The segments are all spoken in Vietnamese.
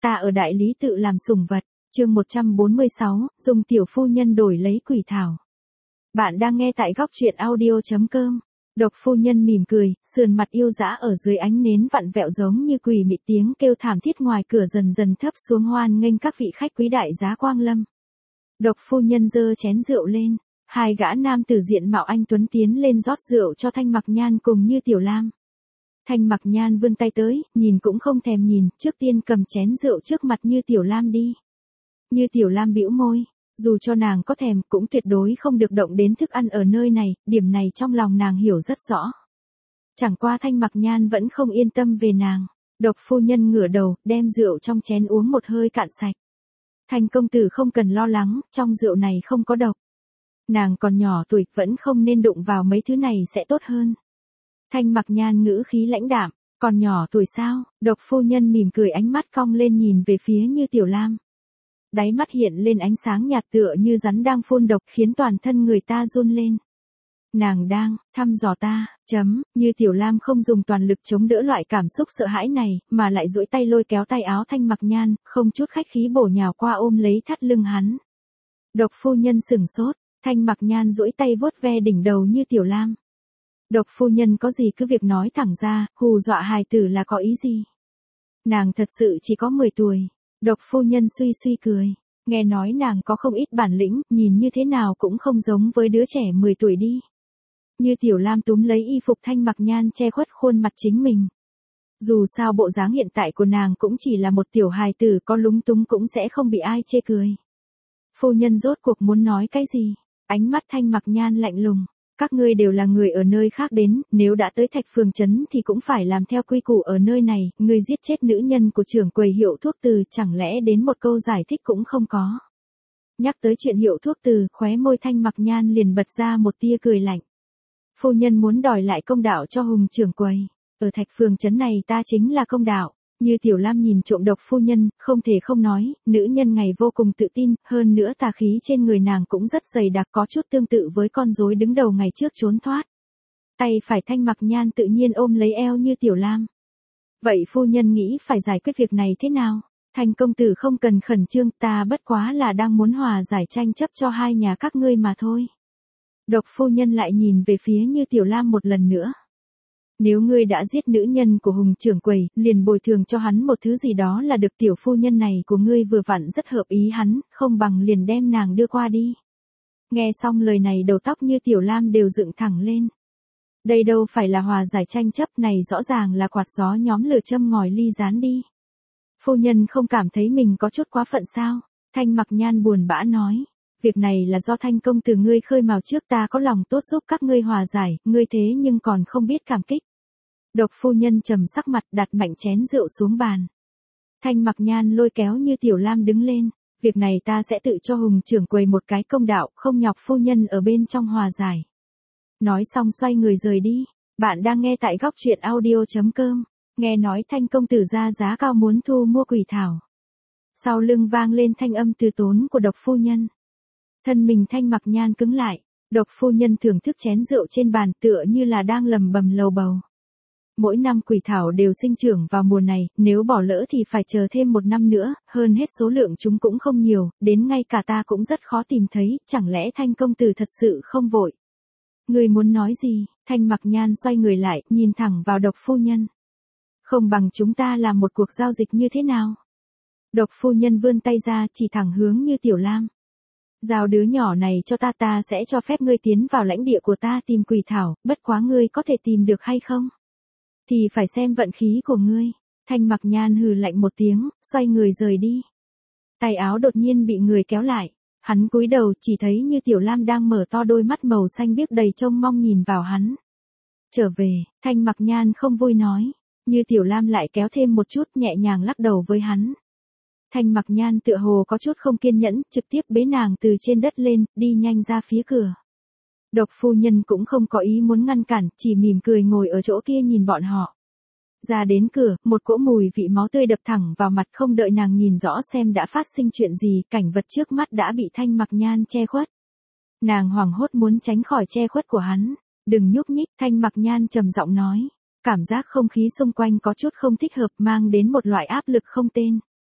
ta ở đại lý tự làm sủng vật, chương 146, dùng tiểu phu nhân đổi lấy quỷ thảo. Bạn đang nghe tại góc truyện audio.com. Độc phu nhân mỉm cười, sườn mặt yêu dã ở dưới ánh nến vặn vẹo giống như quỷ mị, tiếng kêu thảm thiết ngoài cửa dần dần thấp xuống hoan nghênh các vị khách quý đại giá quang lâm. Độc phu nhân giơ chén rượu lên, hai gã nam tử diện mạo anh tuấn tiến lên rót rượu cho Thanh Mặc Nhan cùng Như Tiểu Lam. Thanh Mặc Nhan vươn tay tới, nhìn cũng không thèm nhìn, trước tiên cầm chén rượu trước mặt Như Tiểu Lam đi. Như Tiểu Lam bĩu môi, dù cho nàng có thèm cũng tuyệt đối không được động đến thức ăn ở nơi này, điểm này trong lòng nàng hiểu rất rõ. Chẳng qua Thanh Mặc Nhan vẫn không yên tâm về nàng. Độc phu nhân ngửa đầu, đem rượu trong chén uống một hơi cạn sạch. Thanh công tử không cần lo lắng, trong rượu này không có độc. Nàng còn nhỏ tuổi, vẫn không nên đụng vào mấy thứ này sẽ tốt hơn. Thanh Mặc Nhan ngữ khí lãnh đạm, còn nhỏ tuổi sao? Độc phu nhân mỉm cười, ánh mắt cong lên nhìn về phía Như Tiểu Lam. Đáy mắt hiện lên ánh sáng nhạt tựa như rắn đang phun độc, khiến toàn thân người ta run lên. Nàng đang thăm dò ta, Như Tiểu Lam không dùng toàn lực chống đỡ loại cảm xúc sợ hãi này, mà lại duỗi tay lôi kéo tay áo Thanh Mặc Nhan, không chút khách khí bổ nhào qua ôm lấy thắt lưng hắn. Độc phu nhân sửng sốt, Thanh Mặc Nhan duỗi tay vuốt ve đỉnh đầu Như Tiểu Lam. Độc phu nhân có gì cứ việc nói thẳng ra, hù dọa hài tử là có ý gì? Nàng thật sự chỉ có 10 tuổi. Độc phu nhân suy suy cười, nghe nói nàng có không ít bản lĩnh, nhìn như thế nào cũng không giống với đứa trẻ 10 tuổi đi. Như Tiểu Lam túm lấy y phục Thanh Mặc Nhan che khuất khuôn mặt chính mình. Dù sao bộ dáng hiện tại của nàng cũng chỉ là một tiểu hài tử, có lúng túng cũng sẽ không bị ai chê cười. Phu nhân rốt cuộc muốn nói cái gì? Ánh mắt Thanh Mặc Nhan lạnh lùng. Các ngươi đều là người ở nơi khác đến, nếu đã tới Thạch Phường trấn thì cũng phải làm theo quy củ ở nơi này, ngươi giết chết nữ nhân của trưởng quầy Hiệu Thuốc Từ, chẳng lẽ đến một câu giải thích cũng không có. Nhắc tới chuyện Hiệu Thuốc Từ, khóe môi Thanh Mặc Nhan liền bật ra một tia cười lạnh. Phu nhân muốn đòi lại công đạo cho Hùng trưởng quầy, ở Thạch Phường trấn này ta chính là công đạo. Như Tiểu Lam nhìn trộm Độc phu nhân, không thể không nói, nữ nhân ngày vô cùng tự tin, hơn nữa tà khí trên người nàng cũng rất dày đặc, có chút tương tự với con rối đứng đầu ngày trước trốn thoát. Tay phải Thanh Mặc Nhan tự nhiên ôm lấy eo Như Tiểu Lam. Vậy phu nhân nghĩ phải giải quyết việc này thế nào? Thanh công tử không cần khẩn trương, ta bất quá là đang muốn hòa giải tranh chấp cho hai nhà các ngươi mà thôi. Độc phu nhân lại nhìn về phía Như Tiểu Lam một lần nữa. Nếu ngươi đã giết nữ nhân của Hùng trưởng quầy, liền bồi thường cho hắn một thứ gì đó là được. Tiểu phu nhân này của ngươi vừa vặn rất hợp ý hắn, không bằng liền đem nàng đưa qua đi. Nghe xong lời này đầu tóc Như Tiểu Lam đều dựng thẳng lên. Đây đâu phải là hòa giải tranh chấp, này rõ ràng là quạt gió nhóm lửa châm ngòi ly gián đi. Phu nhân không cảm thấy mình có chút quá phận sao? Thanh Mặc Nhan buồn bã nói. Việc này là do Thanh công tử ngươi khơi mào trước, ta có lòng tốt giúp các ngươi hòa giải, ngươi thế nhưng còn không biết cảm kích. Độc phu nhân trầm sắc mặt, đặt mạnh chén rượu xuống bàn. Thanh Mặc Nhan lôi kéo Như Tiểu Lam đứng lên, việc này ta sẽ tự cho Hùng trưởng quầy một cái công đạo, không nhọc phu nhân ở bên trong hòa giải. Nói xong xoay người rời đi. Bạn đang nghe tại góc truyện audio.com. Nghe nói Thanh công tử ra giá cao muốn thu mua quỷ thảo. Sau lưng vang lên thanh âm từ tốn của Độc phu nhân. Thân mình Thanh Mặc Nhan cứng lại, Độc phu nhân thưởng thức chén rượu trên bàn tựa như là đang lầm bầm lầu bầu. Mỗi năm quỷ thảo đều sinh trưởng vào mùa này, nếu bỏ lỡ thì phải chờ thêm 1 năm nữa, hơn hết số lượng chúng cũng không nhiều, đến ngay cả ta cũng rất khó tìm thấy, chẳng lẽ Thanh công tử thật sự không vội. Người muốn nói gì? Thanh Mặc Nhan xoay người lại, nhìn thẳng vào Độc phu nhân. Không bằng chúng ta làm một cuộc giao dịch như thế nào? Độc phu nhân vươn tay ra chỉ thẳng hướng Như Tiểu Lam. Giao đứa nhỏ này cho ta, ta sẽ cho phép ngươi tiến vào lãnh địa của ta tìm quỷ thảo, bất quá ngươi có thể tìm được hay không? Thì phải xem vận khí của ngươi. Thanh Mặc Nhan hừ lạnh một tiếng, xoay người rời đi. Tay áo đột nhiên bị người kéo lại. Hắn cúi đầu chỉ thấy Như Tiểu Lam đang mở to đôi mắt màu xanh biếc đầy trông mong nhìn vào hắn. Trở về, Thanh Mặc Nhan không vui nói. Như Tiểu Lam lại kéo thêm một chút, nhẹ nhàng lắc đầu với hắn. Thanh Mặc Nhan tựa hồ có chút không kiên nhẫn, trực tiếp bế nàng từ trên đất lên, đi nhanh ra phía cửa. Độc phu nhân cũng không có ý muốn ngăn cản, chỉ mỉm cười ngồi ở chỗ kia nhìn bọn họ. Ra đến cửa, một cỗ mùi vị máu tươi đập thẳng vào mặt, không đợi nàng nhìn rõ xem đã phát sinh chuyện gì, cảnh vật trước mắt đã bị Thanh Mặc Nhan che khuất. Nàng hoảng hốt muốn tránh khỏi che khuất của hắn. Đừng nhúc nhích, Thanh Mặc Nhan trầm giọng nói. Cảm giác không khí xung quanh có chút không thích hợp, mang đến một loại áp lực không tên.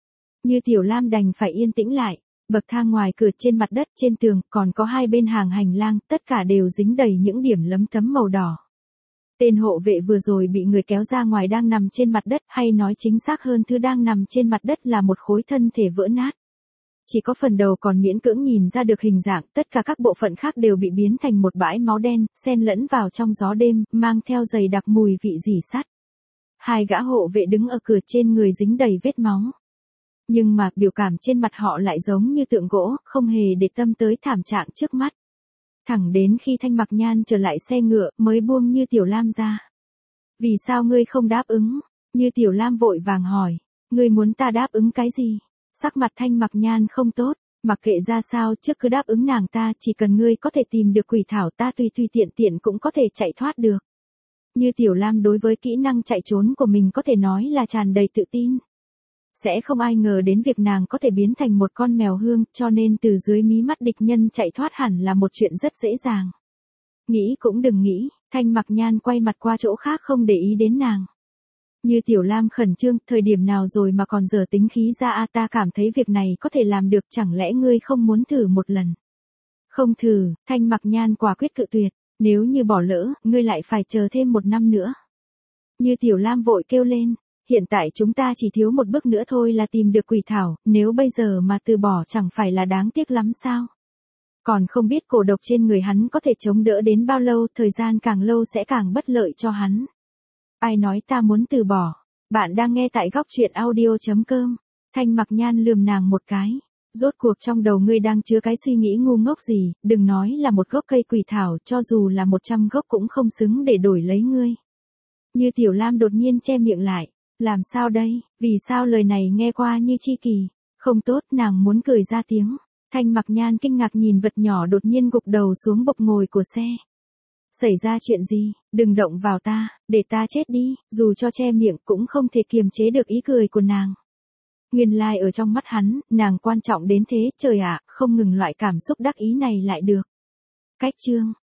Như Tiểu Lam đành phải yên tĩnh lại, bậc thang ngoài cửa, trên mặt đất, trên tường, còn có hai bên hàng hành lang, tất cả đều dính đầy những điểm lấm tấm màu đỏ. Tên hộ vệ vừa rồi bị người kéo ra ngoài đang nằm trên mặt đất, hay nói chính xác hơn thứ đang nằm trên mặt đất là một khối thân thể vỡ nát. Chỉ có phần đầu còn miễn cưỡng nhìn ra được hình dạng, tất cả các bộ phận khác đều bị biến thành một bãi máu đen, xen lẫn vào trong gió đêm, mang theo dày đặc mùi vị rỉ sắt. Hai gã hộ vệ đứng ở cửa, trên người dính đầy vết máu. Nhưng mà biểu cảm trên mặt họ lại giống như tượng gỗ, không hề để tâm tới thảm trạng trước mắt. Thẳng đến khi Thanh Mặc Nhan trở lại xe ngựa mới buông Như Tiểu Lam ra. Vì sao ngươi không đáp ứng? Như Tiểu Lam vội vàng hỏi. Ngươi muốn ta đáp ứng cái gì? Sắc mặt Thanh Mặc Nhan không tốt, mặc kệ ra sao trước cứ đáp ứng nàng ta, chỉ cần ngươi có thể tìm được quỷ thảo ta tùy tiện tiện cũng có thể chạy thoát được. Như Tiểu Lam đối với kỹ năng chạy trốn của mình có thể nói là tràn đầy tự tin. Sẽ không ai ngờ đến việc nàng có thể biến thành một con mèo hương, cho nên từ dưới mí mắt địch nhân chạy thoát hẳn là một chuyện rất dễ dàng. Nghĩ cũng đừng nghĩ, Thanh Mặc Nhan quay mặt qua chỗ khác không để ý đến nàng. Như Tiểu Lam khẩn trương, thời điểm nào rồi mà còn giờ tính khí ra ta cảm thấy việc này có thể làm được, chẳng lẽ ngươi không muốn thử một lần? Không thử, Thanh Mặc Nhan quả quyết cự tuyệt, nếu như bỏ lỡ, ngươi lại phải chờ thêm 1 năm nữa. Như Tiểu Lam vội kêu lên, hiện tại chúng ta chỉ thiếu một bước nữa thôi là tìm được quỷ thảo, nếu bây giờ mà từ bỏ chẳng phải là đáng tiếc lắm sao? Còn không biết cổ độc trên người hắn có thể chống đỡ đến bao lâu, thời gian càng lâu sẽ càng bất lợi cho hắn. Ai nói ta muốn từ bỏ? Bạn đang nghe tại góc truyện audio.com. Thanh Mặc Nhan lườm nàng một cái. Rốt cuộc trong đầu ngươi đang chứa cái suy nghĩ ngu ngốc gì, đừng nói là một gốc cây quỷ thảo, cho dù là 100 gốc cũng không xứng để đổi lấy ngươi. Như Tiểu Lam đột nhiên che miệng lại. Làm sao đây, vì sao lời này nghe qua như chi kỳ? Không tốt, nàng muốn cười ra tiếng. Thanh Mặc Nhan kinh ngạc nhìn vật nhỏ đột nhiên gục đầu xuống bộc ngồi của xe. Xảy ra chuyện gì? Đừng động vào ta, để ta chết đi, dù cho che miệng cũng không thể kiềm chế được ý cười của nàng. Nguyên lai ở trong mắt hắn, nàng quan trọng đến thế, trời ạ, không ngừng loại cảm xúc đắc ý này lại được. Cách chương